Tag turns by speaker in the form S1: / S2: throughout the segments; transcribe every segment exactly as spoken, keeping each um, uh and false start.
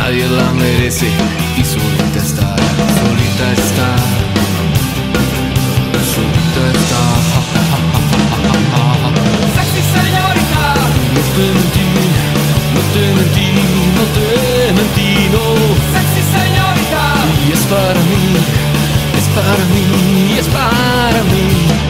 S1: nadie la merece y solita está, solita está, solita está.
S2: Sexy señorita,
S1: no te mentí, no te mentí, no te mentí, no.
S2: Sexy señorita,
S1: y es para mí, es para mí, es para mí.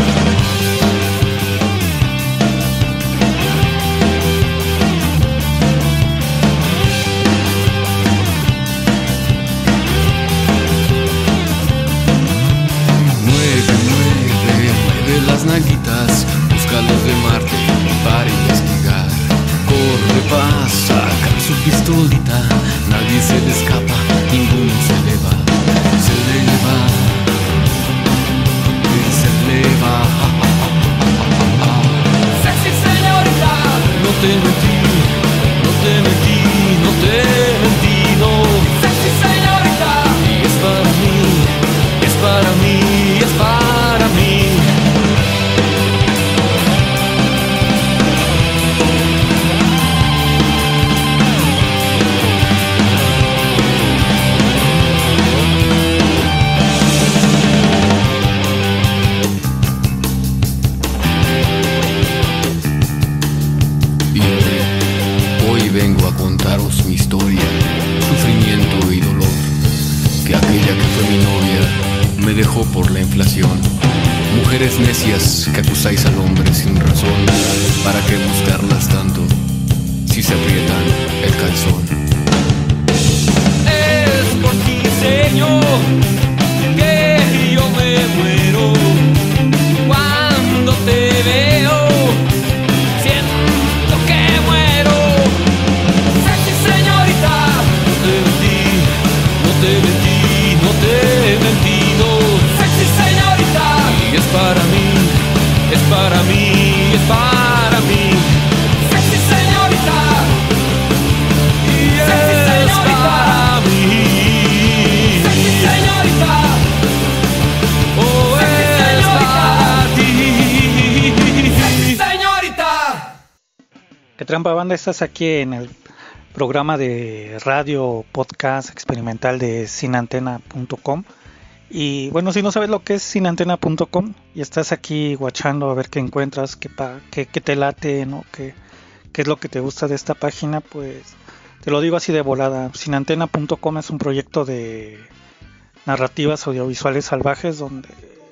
S1: Las nalguitas, búscalos de Marte para investigar. Corre, pasa, saca su pistolita, nadie se le escapa, ninguno se le va, se le va, se le va.
S2: sexy señorita,
S1: no te mentí, no te mentí, no te mentí, no.
S2: Sexy señorita,
S1: y es para mí, es para mí, es para mí. Vengo a contaros mi historia, sufrimiento y dolor, que aquella que fue mi novia me dejó por la inflación. Mujeres necias que acusáis al hombre sin razón, ¿para qué buscarlas tanto si se aprietan el calzón?
S2: es por ti, Señor, que yo me muero cuando te veo.
S1: Para mí, es para mí, es para mí.
S2: Sexy señorita,
S1: y
S2: sexy
S1: es
S2: señorita,
S1: para mí.
S2: sexy señorita,
S1: Oh,
S2: sexy
S1: es
S2: señorita,
S1: para ti.
S2: sexy señorita.
S3: ¿Qué trampa, banda? Estás aquí en el programa de radio podcast experimental de sin antena punto com. Y bueno, si no sabes lo que es sin antena punto com y estás aquí guachando a ver qué encuentras, qué, pa, qué, qué te late, ¿no? qué, qué es lo que te gusta de esta página, pues te lo digo así de volada. sin antena punto com es un proyecto de narrativas audiovisuales salvajes donde,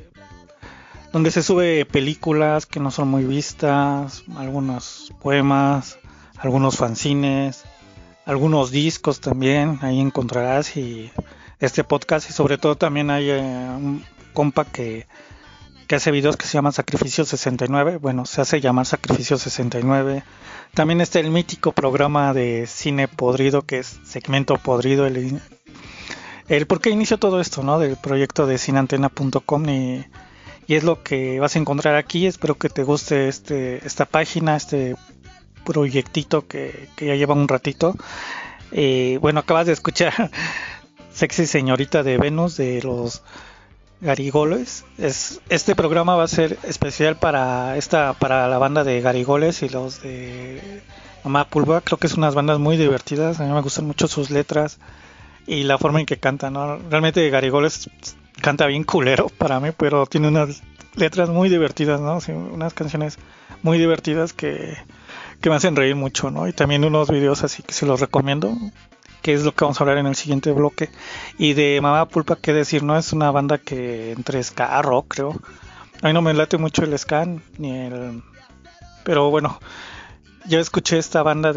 S3: donde se sube películas que no son muy vistas, algunos poemas, algunos fanzines, algunos discos también, ahí encontrarás, y este podcast, y sobre todo también hay eh, un compa que, que hace videos que se llaman Sacrificio sesenta y nueve, bueno, se hace llamar Sacrificio sesenta y nueve. También está el mítico programa de Cine Podrido, que es Segmento Podrido, el, el por qué inició todo esto, ¿no? Del proyecto de sin antena punto com, y, y es lo que vas a encontrar aquí. Espero que te guste este esta página, este proyectito que, que ya lleva un ratito. Eh, bueno, acabas de escuchar Sexy Señorita de Venus de los Garigoles. Es, este programa va a ser especial para esta para la banda de Garigoles y los de Mamá Pulpa. Creo que son unas bandas muy divertidas. A mí me gustan mucho sus letras y la forma en que cantan, ¿no? Realmente Garigoles canta bien culero para mí, pero tiene unas letras muy divertidas, ¿no? Sí, unas canciones muy divertidas que, que me hacen reír mucho, ¿no? Y también unos videos así que se los recomiendo, que es lo que vamos a hablar en el siguiente bloque. Y de Mamá Pulpa, qué decir, ¿no? Es una banda que entre ska, rock, creo. A mí no me late mucho el ska, ni el... Pero bueno, yo escuché esta banda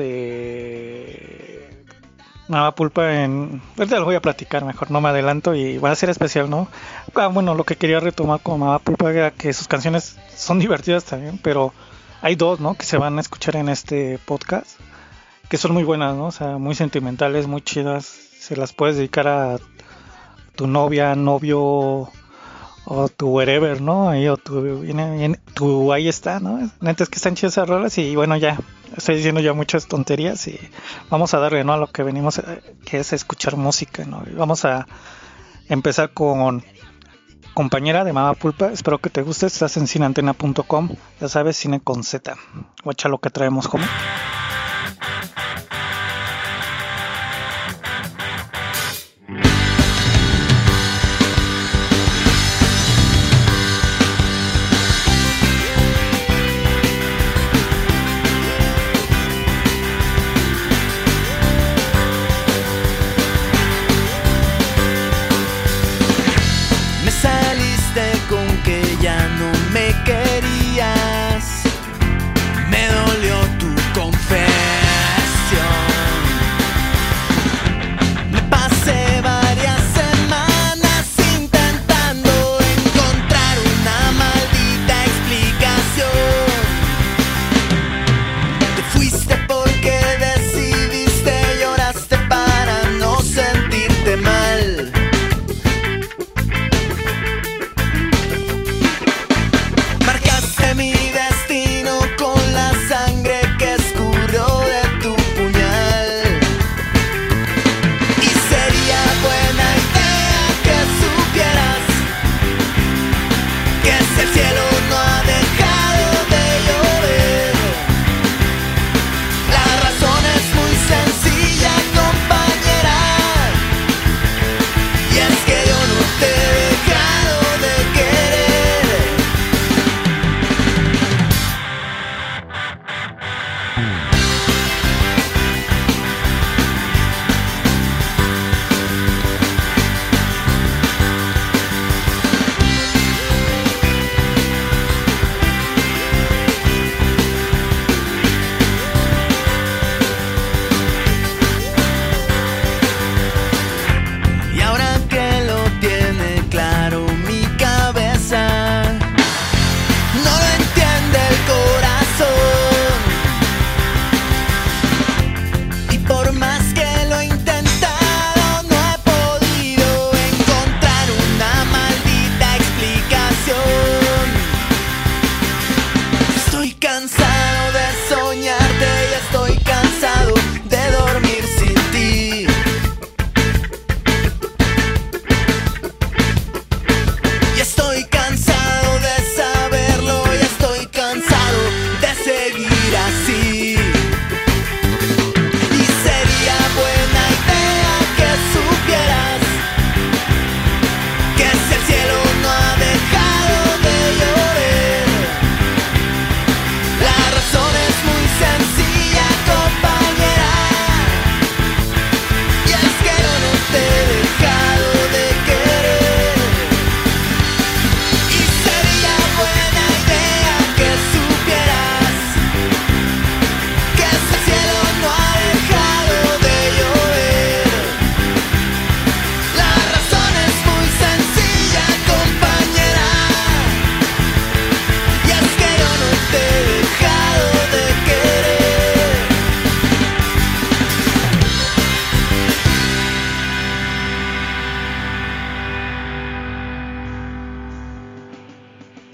S3: de Mamá Pulpa en... Ahorita lo voy a platicar mejor, no me adelanto, y va a ser especial, ¿no? Ah, bueno, lo que quería retomar con Mamá Pulpa era que sus canciones son divertidas también, pero hay dos, ¿no? Que se van a escuchar en este podcast, que son muy buenas, ¿no? O sea, muy sentimentales, muy chidas. Se las puedes dedicar a tu novia, novio, o tu wherever, ¿no? Ahí, o tu, viene, viene, tu ahí está, ¿no? Neta, es que están chidas esas rolas. Y bueno, ya estoy diciendo ya muchas tonterías y vamos a darle, ¿no? A lo que venimos, que es escuchar música, ¿no? Y vamos a empezar con Compañera de Mamá Pulpa. Espero que te guste. Estás en sin antena punto com. Ya sabes, cine con Z. Guacha lo que traemos, como.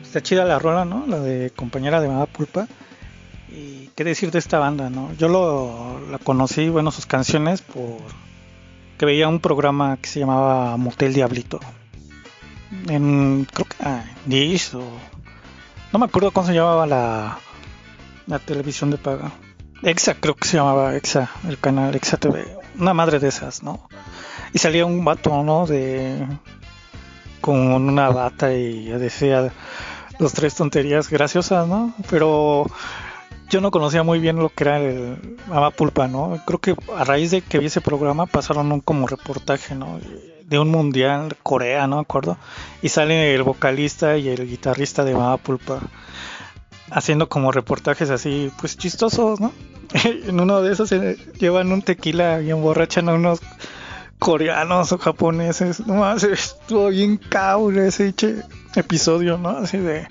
S3: está chida la rola, ¿no? La de Compañera de Mamá Pulpa. Y qué decir de esta banda, ¿no? Yo lo, la conocí, bueno, sus canciones por que veía un programa que se llamaba Motel Diablito. En, creo que ah, Dish o no me acuerdo cómo se llamaba la, la televisión de paga. Exa, creo que se llamaba Exa, el canal Exa T V. Una madre de esas, ¿no? Y salía un vato, ¿no? De con una bata y decía dos tres tonterías graciosas, ¿no? Pero yo no conocía muy bien lo que era el Mamá Pulpa, ¿no? Creo que a raíz de que vi ese programa pasaron un como reportaje, ¿no? De un mundial Corea, ¿no? Me acuerdo. Y sale el vocalista y el guitarrista de Mamá Pulpa haciendo como reportajes así, pues chistosos, ¿no? En uno de esos se llevan un tequila y emborrachan a unos coreanos o japoneses. No más, estuvo bien cabrón ese episodio, ¿no? Así de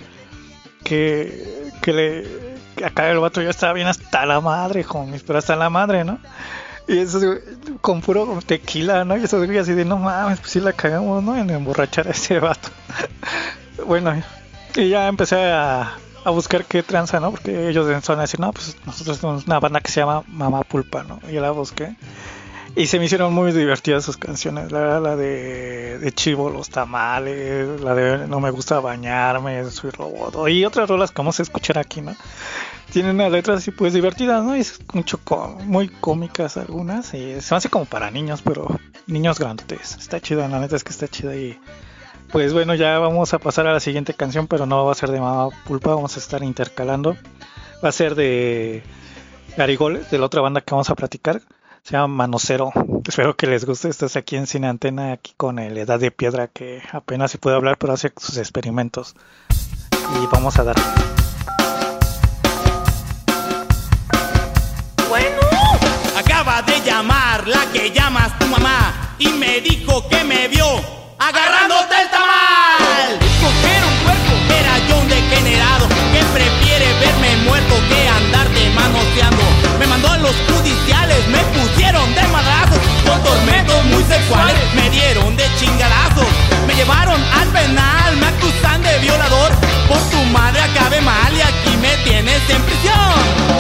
S3: que, que le acá el vato ya estaba bien hasta la madre, homies, pero hasta la madre, ¿no? Y eso con puro tequila, ¿no? Y eso así de no mames, pues sí la cagamos, ¿no? En emborrachar a ese vato. Bueno, y ya empecé a, a buscar qué tranza, ¿no? Porque ellos van a decir, no, pues nosotros somos una banda que se llama Mamá Pulpa, ¿no? Y yo la busqué. Y se me hicieron muy divertidas sus canciones, la, la de, de Chivo los tamales, la de No me gusta bañarme, soy robot, y otras rolas que vamos a escuchar aquí, ¿no? Tienen unas letras así pues divertidas, ¿no? Y es mucho có- muy cómicas algunas, y se me hace como para niños, pero niños grandotes. Está chida, la neta es que está chida. Y pues bueno, ya vamos a pasar a la siguiente canción, pero no va a ser de Mamá Pulpa, vamos a estar intercalando. Va a ser de Garigoles, de la otra banda que vamos a platicar. Se llama Manocero. Espero que les guste. Estás aquí en Sin Antena, aquí con el Edad de Piedra, que apenas se puede hablar, pero hace sus experimentos. Y vamos a dar.
S4: Bueno, acaba de llamar la que llamas tu mamá y me dijo que me vio agarrándote el tamal.
S2: Dijo que era un puerco.
S4: Era John degenerado que prefiere verme muerto que andarte manoseando. Me mandó a los judiciales, me pusieron de madrazos con tormentos muy sexuales, me dieron de chingadazos. Me llevaron al penal, me acusan de violador. Por tu madre acabé mal y aquí me tienes en prisión.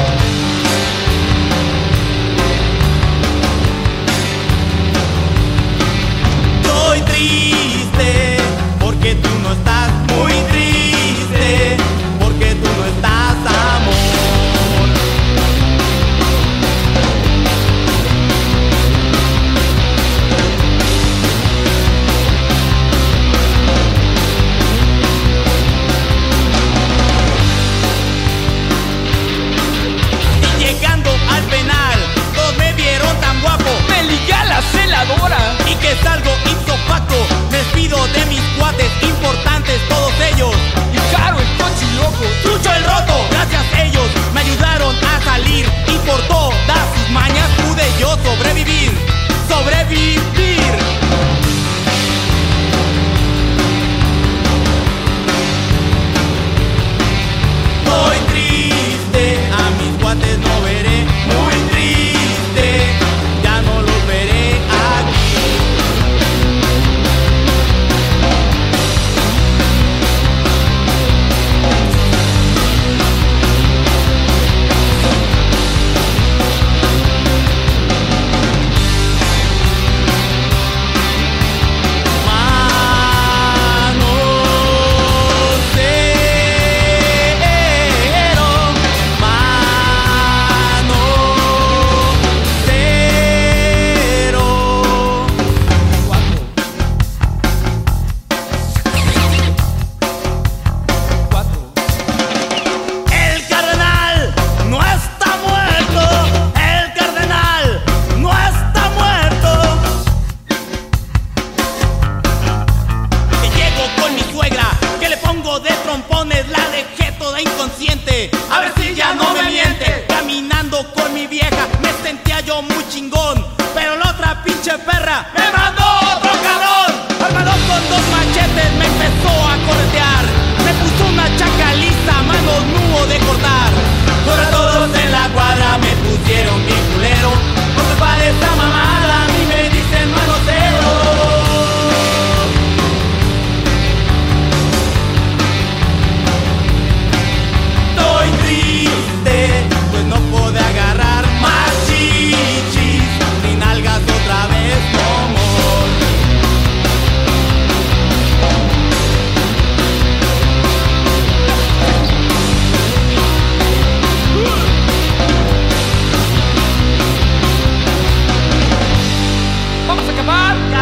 S4: Estoy triste porque tú no estás, muy triste porque tú no estás, amor.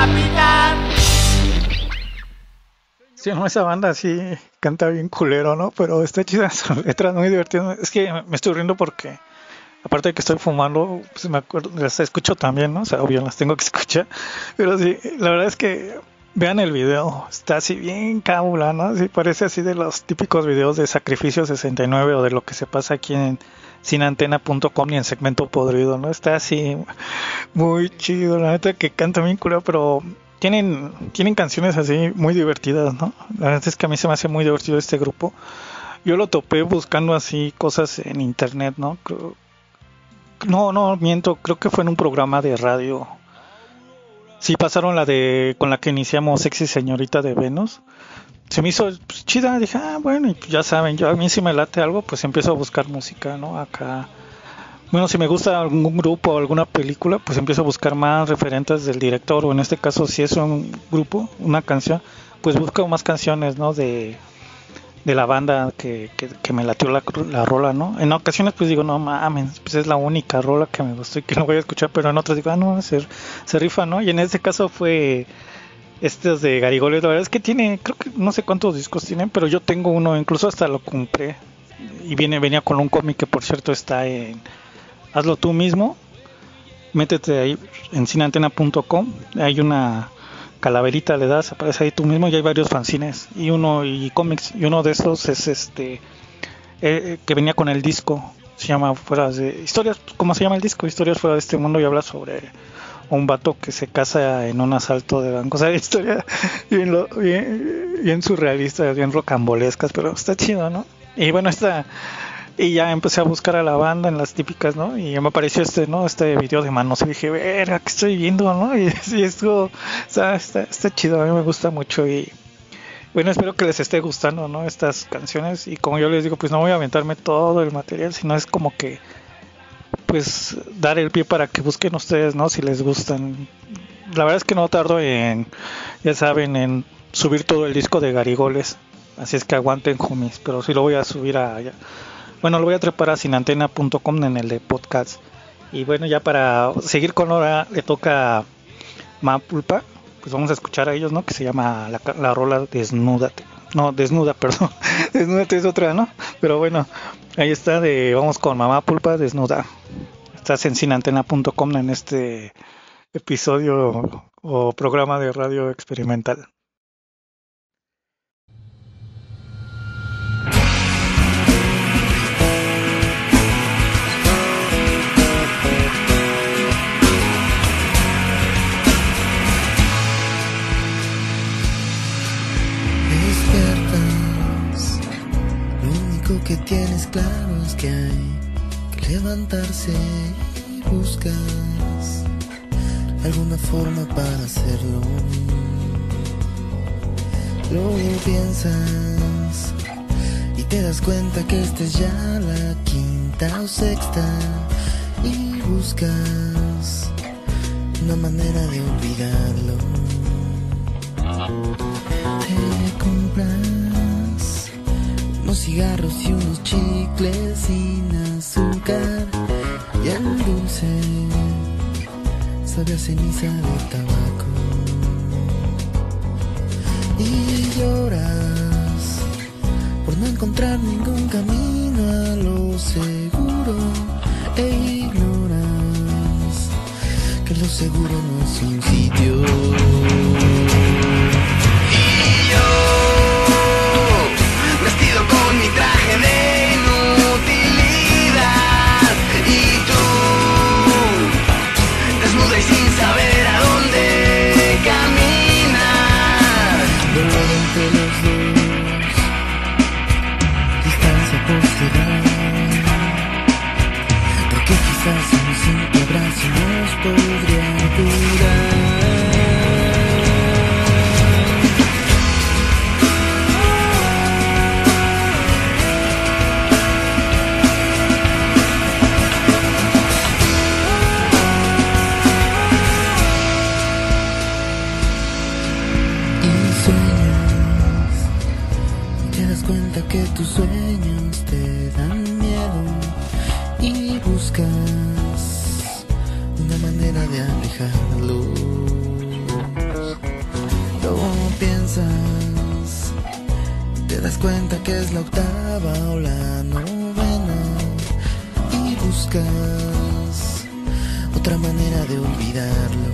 S4: capitán.
S3: Sí, no, esa banda sí canta bien culero, ¿no? Pero está chida, son letras muy divertidas. Es que me estoy riendo porque, aparte de que estoy fumando, pues me acuerdo, las escucho también, ¿no? O sea, obvio, las tengo que escuchar. Pero sí, la verdad es que vean el video, está así bien cábula, ¿no? Sí, parece así de los típicos videos de Sacrificio sesenta y nueve o de lo que se pasa aquí en sin antena punto com y en Segmento Podrido, ¿no? Está así muy chido, la neta que canta bien culero, pero tienen, tienen canciones así muy divertidas, ¿no? La verdad es que a mí se me hace muy divertido este grupo. Yo lo topé buscando así cosas en internet, ¿no? Creo, no, no, miento, creo que fue en un programa de radio. Sí, pasaron la de con la que iniciamos Sexy Señorita de Venus. Se me hizo pues, chida, dije, ah, bueno, y ya saben, yo a mí si me late algo, pues empiezo a buscar música, ¿no? Acá. Bueno, si me gusta algún grupo o alguna película, pues empiezo a buscar más referentes del director, o en este caso, si es un grupo, una canción, pues busco más canciones, ¿no? De, de la banda que, que, que me latió la, la rola, ¿no? En ocasiones, pues digo, no mames, pues es la única rola que me gustó y que no voy a escuchar, pero en otras digo, ah, no, se, se rifa, ¿no? Y en este caso fue estos de Garigoles, la verdad es que tiene, creo que no sé cuántos discos tienen, pero yo tengo uno, incluso hasta lo compré, y viene venía con un cómic que, por cierto, está en Hazlo Tú Mismo. Métete ahí en sin antena punto com, hay una calaverita, le das, aparece ahí Tú Mismo, y hay varios fanzines y uno y cómics, y uno de esos es este eh, que venía con el disco, se llama Fuera de Historias, ¿cómo se llama el disco? Historias Fuera de Este Mundo, y habla sobre un vato que se casa en un asalto de banco. O sea, historia bien, lo, bien, bien surrealista, bien rocambolescas, pero está chido, ¿no? Y bueno, esta y ya empecé a buscar a la banda en las típicas, ¿no? Y me apareció este, ¿no? Este video de Manos, y dije, verga, ¿qué estoy viendo, no? Y sí, estuvo, o sea, está, está chido, a mí me gusta mucho. Y bueno, espero que les esté gustando, ¿no? Estas canciones, y como yo les digo, pues no voy a aventarme todo el material, sino es como que pues dar el pie para que busquen ustedes, ¿no? Si les gustan. La verdad es que no tardo en, ya saben, en subir todo el disco de Garigoles, así es que aguanten, homies, pero sí lo voy a subir a, ya. Bueno, lo voy a trepar a sin antena punto com en el de podcast. Y bueno, ya para seguir con hora le toca a Mapulpa, pues vamos a escuchar a ellos, ¿no? Que se llama la, la rola Desnúdate. No, Desnuda, perdón. Desnúdate es otra, ¿no? Pero bueno, ahí está, de vamos con Mamá Pulpa, Desnuda. Estás en sin antena punto com en este episodio o programa de radio experimental.
S5: Que tienes claro es que hay que levantarse y buscas alguna forma para hacerlo. Luego piensas y te das cuenta que esta es ya la quinta o sexta y buscas una manera de olvidarlo. Te compras unos cigarros y unos chicles sin azúcar, y el dulce sabe a ceniza de tabaco. Y lloras por no encontrar ningún camino a lo seguro, e ignoras que lo seguro no es un sitio. Con mi traje de inutilidad, y tú desnuda y sin saber a dónde caminar. Dolor entre los dos, distancia postergar, porque quizás un simple abrazo nos podría curar. Que tus sueños te dan miedo y buscas una manera de alejarlos. piensas, te das cuenta que es la octava o la novena y buscas otra manera de olvidarlo.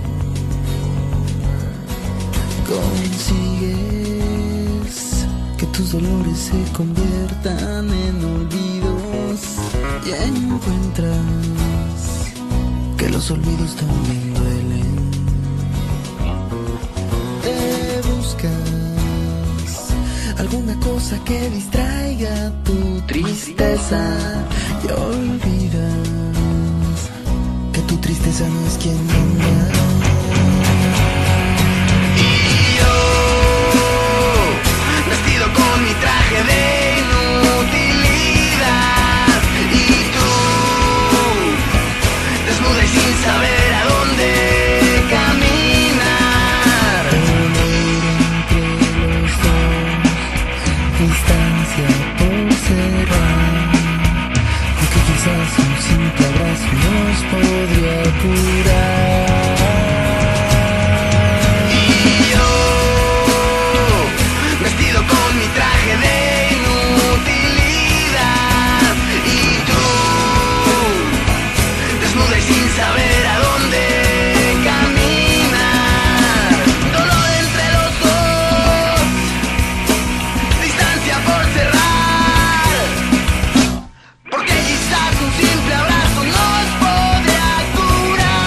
S5: Consigues que tus dolores se conviertan en olvidos y encuentras que los olvidos también duelen. Te buscas alguna cosa que distraiga tu tristeza y olvidas que tu tristeza no es quien manda.
S6: Con mi traje de inutilidad y tú desnuda y sin saber a dónde caminar.
S5: Entre los dos, distancia por cerrar, porque quizás un simple abrazo nos podría curar.
S6: Saber a dónde caminar, dolor entre los dos, distancia por cerrar, porque quizás un simple abrazo nos podría curar.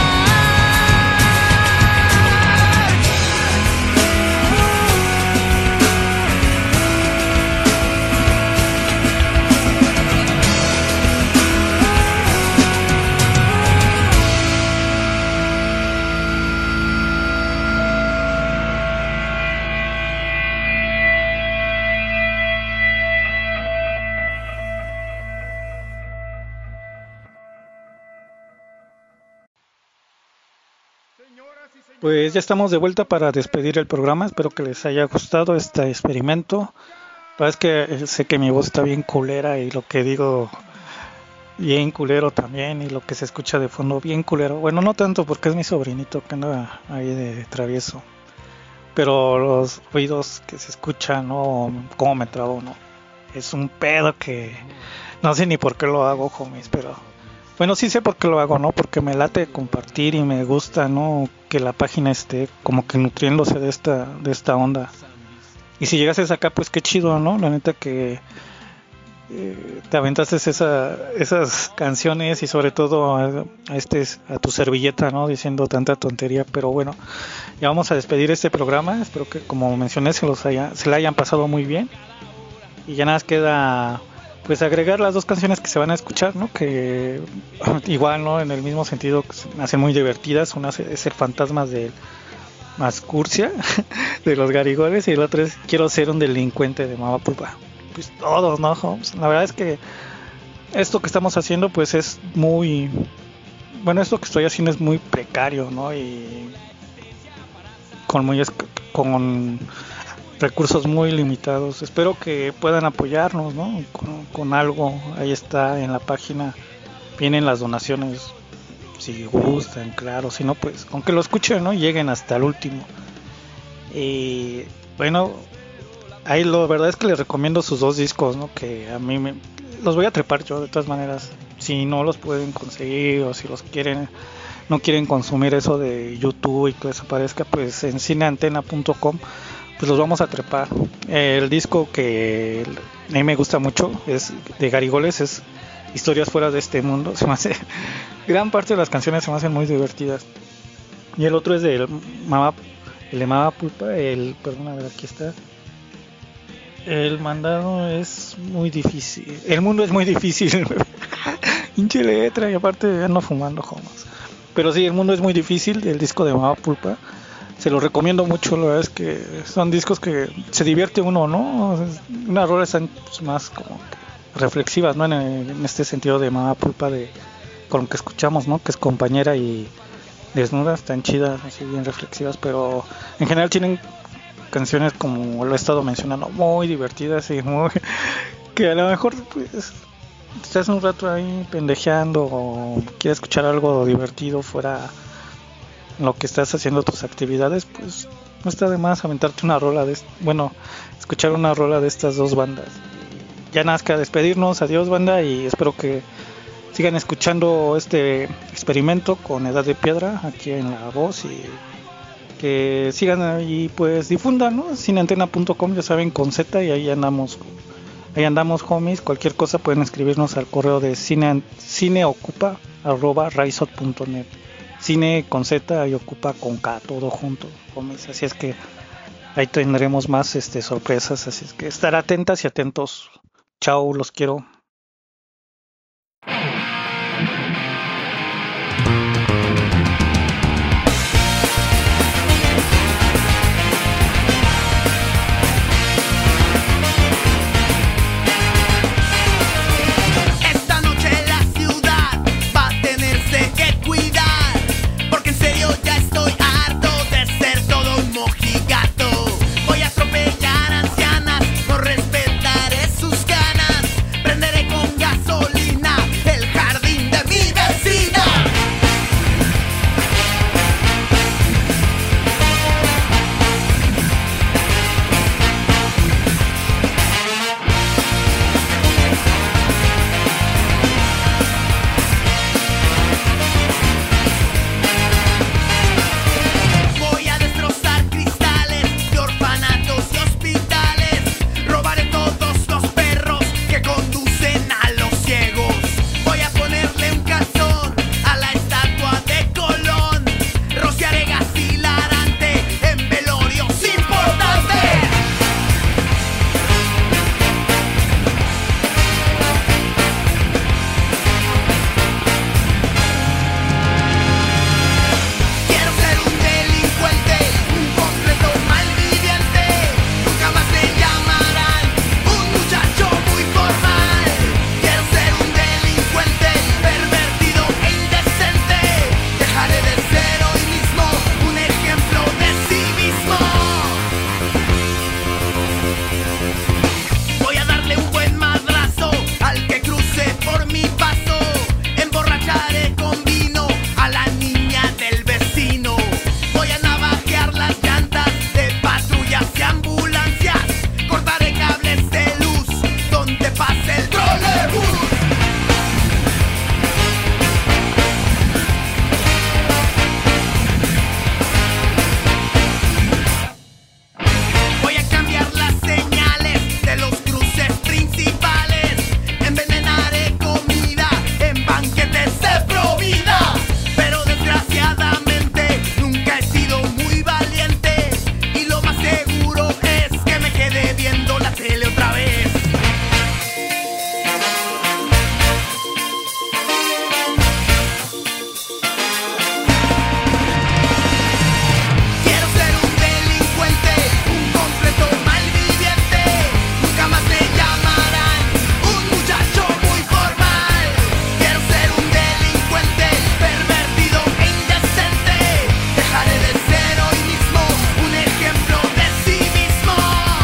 S3: Pues ya estamos de vuelta para despedir el programa. Espero que les haya gustado este experimento. La verdad es que sé que mi voz está bien culera y lo que digo bien culero también, y lo que se escucha de fondo bien culero. Bueno, no tanto porque es mi sobrinito que anda ahí de travieso, pero los ruidos que se escuchan, ¿no? Cómo me trabo, ¿no? Es un pedo que no sé ni por qué lo hago, homies, pero bueno, sí sé por qué lo hago, ¿no? Porque me late compartir y me gusta, ¿no? Que la página esté como que nutriéndose de esta de esta onda. Y si llegases acá, pues qué chido, ¿no? La neta que eh, te aventaste esa, esas canciones y sobre todo a, a este a tu servilleta, ¿no? Diciendo tanta tontería, pero bueno, ya vamos a despedir este programa. Espero que, como mencioné, se los haya, se la hayan pasado muy bien. Y ya nada más queda pues agregar las dos canciones que se van a escuchar, ¿no? Que igual, ¿no? En el mismo sentido, que se me hacen muy divertidas. Una es el Fantasmas de Mascurcia de los Garigoles, y el otro es Quiero ser un delincuente de Mama Pulpa. Pues todos, ¿no, Holmes? La verdad es que esto que estamos haciendo pues es muy, bueno, esto que estoy haciendo es muy precario, ¿no? Y con muy con recursos muy limitados. Espero que puedan apoyarnos, ¿no? Con, con algo. Ahí está en la página, vienen las donaciones si gustan, claro. Si no, pues aunque lo escuchen, ¿no? Lleguen hasta el último. Y bueno, ahí la verdad es que les recomiendo sus dos discos, ¿no? Que a mí me, los voy a trepar yo de todas maneras. Si no los pueden conseguir, o si los quieren, no quieren consumir eso de YouTube y que desaparezca, pues en cineantena punto com pues los vamos a trepar. El disco que a mí me gusta mucho es de Garigoles, es Historias fuera de este mundo. Se me hace, gran parte de las canciones se me hacen muy divertidas. Y el otro es de Mama, el de Mama Pulpa, el, perdón, a ver, aquí está. El mandado es muy difícil. El mundo es muy difícil. Hinche letra, y aparte ando fumando jomas. Pero sí, el mundo es muy difícil, el disco de Mama Pulpa. Se lo recomiendo mucho, la verdad es que son discos que se divierte uno, ¿no? Unas rolas están pues, más como que reflexivas, ¿no? En, en este sentido de Mama Pulpa, de con lo que escuchamos, ¿no? Que es compañera y desnudas, tan chidas, así bien reflexivas, pero en general tienen canciones, como lo he estado mencionando, muy divertidas y muy que a lo mejor pues estás un rato ahí pendejeando o quieres escuchar algo divertido fuera en lo que estás haciendo tus actividades, pues no está de más aventarte una rola de, bueno, escuchar una rola de estas dos bandas. Ya nada más que despedirnos, adiós banda, y espero que sigan escuchando este experimento con Edad de Piedra aquí en La Voz, y que sigan ahí, pues difundan, ¿no? cineantena punto com, ya saben, con Z, y ahí andamos, ahí andamos homies. Cualquier cosa pueden escribirnos al correo de cine, cineocupa arroba raizot punto net, cine con Z y ocupa con K, todo junto, homies. Así es que ahí tendremos más este sorpresas, así es que estar atentas y atentos. Chao, los quiero.
S6: Esta noche la ciudad va a tenerse que cuidar, porque en serio ya estoy harto de ser todo un mojigato. Voy a atropellar ancianas, no respetaré sus ganas, prenderé con gasolina el jardín de mi vecina. Voy a destrozar cristales de orfanatos y hospitales, robaré todos los perros que conducen a los ciegos. Voy a ponerle un calzón a la estatua de Colón, rociaré gas hilarante en velorios importantes. Quiero ser un delincuente, un completo malviviente. Nunca más me llamarán un muchacho muy formal. Quiero ser un delincuente, pervertido e indecente. Dejaré de ser hoy mismo un ejemplo de civismo. Voy a darle un buen madrazo al que cruce por mi paso. Emborracharé con vino a la niña del vecino. Voy a navajear las llantas de patrullas y ambulancias. Cortaré cables de luz donde pase el trolebús. Voy a cambiar las señales de los cruces principales. Envenenaré comida en banquetes de Provida. Pero desgraciadamente nunca he sido muy valiente, y lo más seguro es que me quede viendo la tele otra vez. Quiero ser un delincuente, un completo malviviente. Nunca más me llamarán un muchacho muy formal. Quiero ser un delincuente, pervertido e indecente. Dejaré de ser hoy mismo un ejemplo de civismo.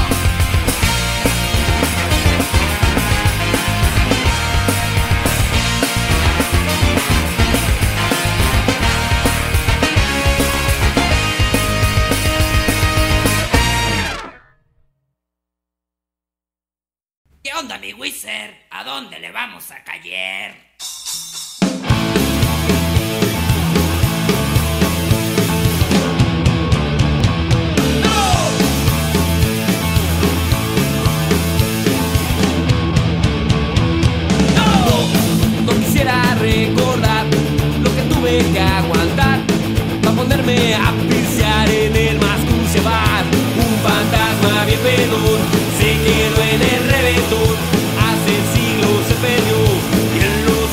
S7: ¿Qué onda, mi Wizard? ¿A dónde le vamos a caer?
S2: No quisiera recordar lo que tuve que aguantar para ponerme a pisear en el Mascucia Bar. Un fantasma bien pelón se quedó en el reventón. Hace siglos se perdió y en los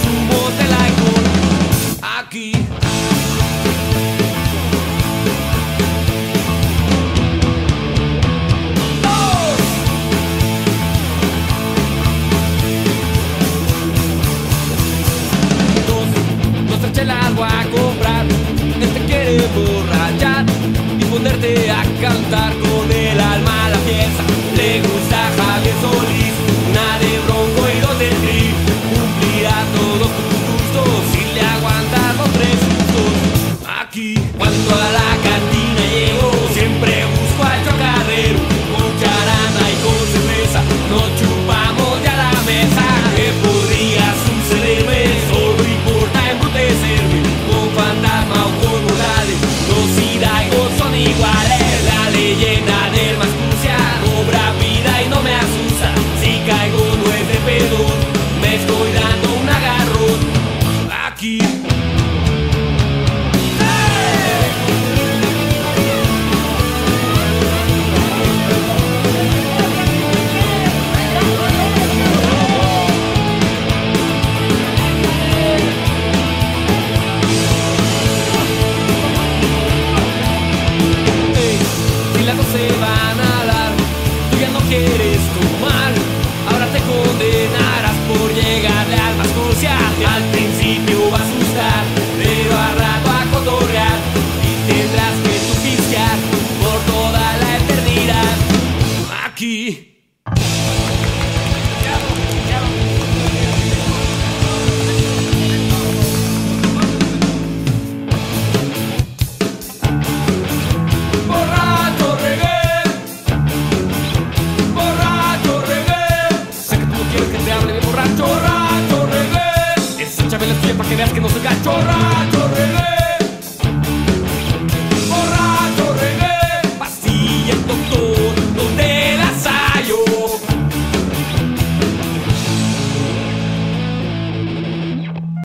S2: aquí.
S8: Borracho reggae, borracho reggae.
S2: Sé que tú no quieres que te hable de borracho,
S8: Borracho reggae,
S2: escúchame la tuya para que veas que no soy gacho.
S8: borracho